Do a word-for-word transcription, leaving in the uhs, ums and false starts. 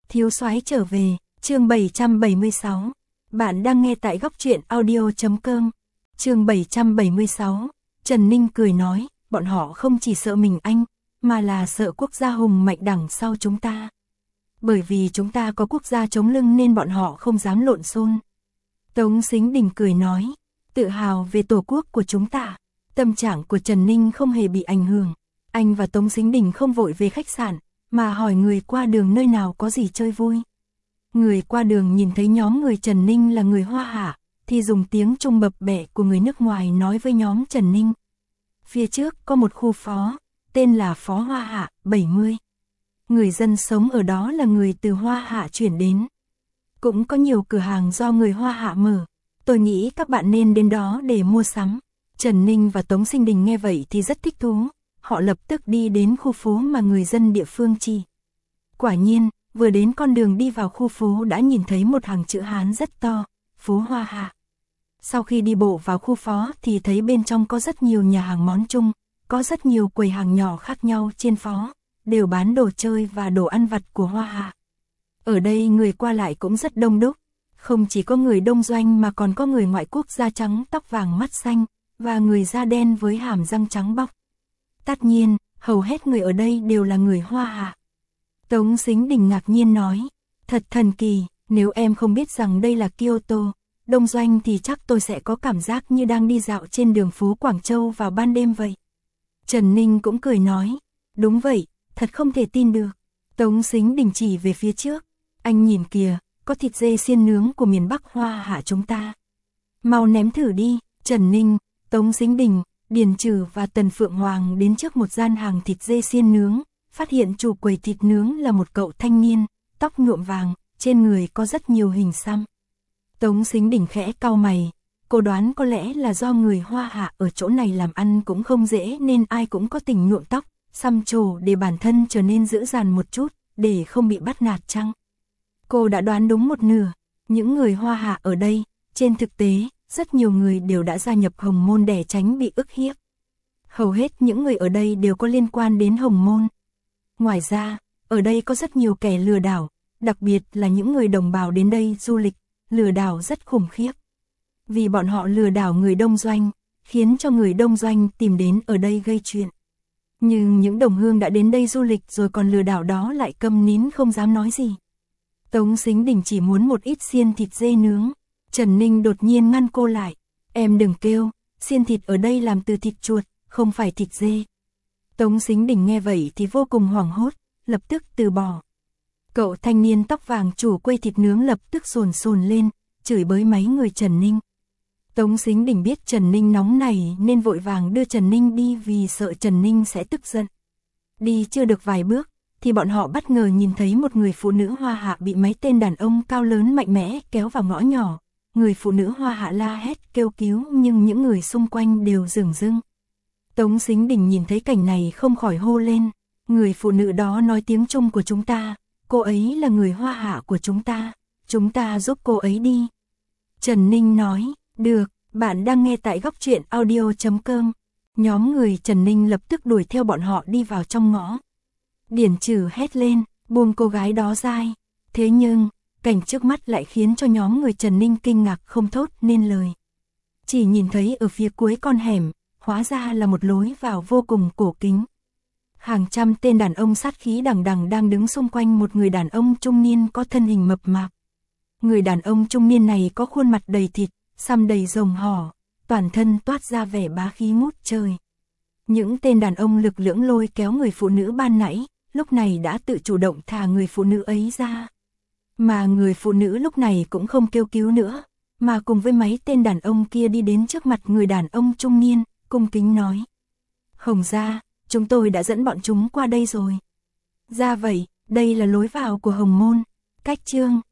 Thiếu soái trở về, chương bảy trăm bảy mươi sáu. Bạn đang nghe tại góc truyện audio.com. Chương bảy trăm bảy mươi sáu. Trần Ninh cười nói, bọn họ không chỉ sợ mình anh, mà là sợ quốc gia hùng mạnh đằng sau chúng ta. Bởi vì chúng ta có quốc gia chống lưng nên bọn họ không dám lộn xôn. Tống Sính Đình cười nói, tự hào về tổ quốc của chúng ta. Tâm trạng của Trần Ninh không hề bị ảnh hưởng. Anh và Tống Sính Đình không vội về khách sạn, mà hỏi người qua đường nơi nào có gì chơi vui. Người qua đường nhìn thấy nhóm người Trần Ninh là người Hoa Hạ, thì dùng tiếng Trung bập bẹ của người nước ngoài nói với nhóm Trần Ninh. Phía trước có một khu phó, tên là Phó Hoa Hạ, bảy mươi. Người dân sống ở đó là người từ Hoa Hạ chuyển đến. Cũng có nhiều cửa hàng do người Hoa Hạ mở. Tôi nghĩ các bạn nên đến đó để mua sắm. Trần Ninh và Tống Sính Đình nghe vậy thì rất thích thú. Họ lập tức đi đến khu phố mà người dân địa phương chỉ. Quả nhiên, vừa đến con đường đi vào khu phố đã nhìn thấy một hàng chữ Hán rất to, phố Hoa Hạ. Sau khi đi bộ vào khu phố thì thấy bên trong có rất nhiều nhà hàng món Trung, có rất nhiều quầy hàng nhỏ khác nhau trên phố, đều bán đồ chơi và đồ ăn vặt của Hoa Hạ. Ở đây người qua lại cũng rất đông đúc, không chỉ có người đông doanh mà còn có người ngoại quốc da trắng tóc vàng mắt xanh, và người da đen với hàm răng trắng bóc. Tất nhiên, hầu hết người ở đây đều là người Hoa Hạ. Tống Sính Đình ngạc nhiên nói, thật thần kỳ, nếu em không biết rằng đây là Kyoto, đông doanh thì chắc tôi sẽ có cảm giác như đang đi dạo trên đường phố Quảng Châu vào ban đêm vậy. Trần Ninh cũng cười nói, đúng vậy, thật không thể tin được. Tống Sính Đình chỉ về phía trước, anh nhìn kìa, có thịt dê xiên nướng của miền Bắc Hoa Hạ chúng ta. Mau ném thử đi. Trần Ninh, Tống Sính Đình, Điền Trừ và Tần Phượng Hoàng đến trước một gian hàng thịt dê xiên nướng, phát hiện chủ quầy thịt nướng là một cậu thanh niên, tóc nhuộm vàng, trên người có rất nhiều hình xăm. Tống Sính Đình khẽ cau mày, cô đoán có lẽ là do người Hoa Hạ ở chỗ này làm ăn cũng không dễ nên ai cũng có tình nhuộm tóc, xăm trổ để bản thân trở nên dữ dằn một chút, để không bị bắt nạt chăng? Cô đã đoán đúng một nửa, những người Hoa Hạ ở đây, trên thực tế, rất nhiều người đều đã gia nhập Hồng Môn để tránh bị ức hiếp. Hầu hết những người ở đây đều có liên quan đến Hồng Môn. Ngoài ra, ở đây có rất nhiều kẻ lừa đảo, đặc biệt là những người đồng bào đến đây du lịch, lừa đảo rất khủng khiếp. Vì bọn họ lừa đảo người đông doanh, khiến cho người đông doanh tìm đến ở đây gây chuyện. Nhưng những đồng hương đã đến đây du lịch rồi còn lừa đảo đó lại câm nín không dám nói gì. Tống Sính Đình chỉ muốn một ít xiên thịt dê nướng. Trần Ninh đột nhiên ngăn cô lại. Em đừng kêu, xiên thịt ở đây làm từ thịt chuột, không phải thịt dê. Tống Sính Đình nghe vậy thì vô cùng hoảng hốt, lập tức từ bỏ. Cậu thanh niên tóc vàng chủ quầy thịt nướng lập tức sồn sồn lên, chửi bới mấy người Trần Ninh. Tống Sính Đình biết Trần Ninh nóng này nên vội vàng đưa Trần Ninh đi vì sợ Trần Ninh sẽ tức giận. Đi chưa được vài bước, thì bọn họ bất ngờ nhìn thấy một người phụ nữ Hoa Hạ bị mấy tên đàn ông cao lớn mạnh mẽ kéo vào ngõ nhỏ. Người phụ nữ Hoa Hạ la hét kêu cứu nhưng những người xung quanh đều dửng dưng. Tống Sính Đình nhìn thấy cảnh này không khỏi hô lên. Người phụ nữ đó nói tiếng Trung của chúng ta, cô ấy là người Hoa Hạ của chúng ta, chúng ta giúp cô ấy đi. Trần Ninh nói, được, bạn đang nghe tại góc truyện audio.com. Nhóm người Trần Ninh lập tức đuổi theo bọn họ đi vào trong ngõ. Điển Trừ hét lên, buông cô gái đó ra. Thế nhưng, cảnh trước mắt lại khiến cho nhóm người Trần Ninh kinh ngạc không thốt nên lời. Chỉ nhìn thấy ở phía cuối con hẻm, hóa ra là một lối vào vô cùng cổ kính. Hàng trăm tên đàn ông sát khí đằng đằng đang đứng xung quanh một người đàn ông trung niên có thân hình mập mạp. Người đàn ông trung niên này có khuôn mặt đầy thịt, xăm đầy rồng hỏ, toàn thân toát ra vẻ bá khí ngút trời. Những tên đàn ông lực lưỡng lôi kéo người phụ nữ ban nãy, lúc này đã tự chủ động thả người phụ nữ ấy ra. Mà người phụ nữ lúc này cũng không kêu cứu nữa, mà cùng với mấy tên đàn ông kia đi đến trước mặt người đàn ông trung niên, cung kính nói. Hồng gia, chúng tôi đã dẫn bọn chúng qua đây rồi. Ra vậy, đây là lối vào của Hồng Môn. Cách chương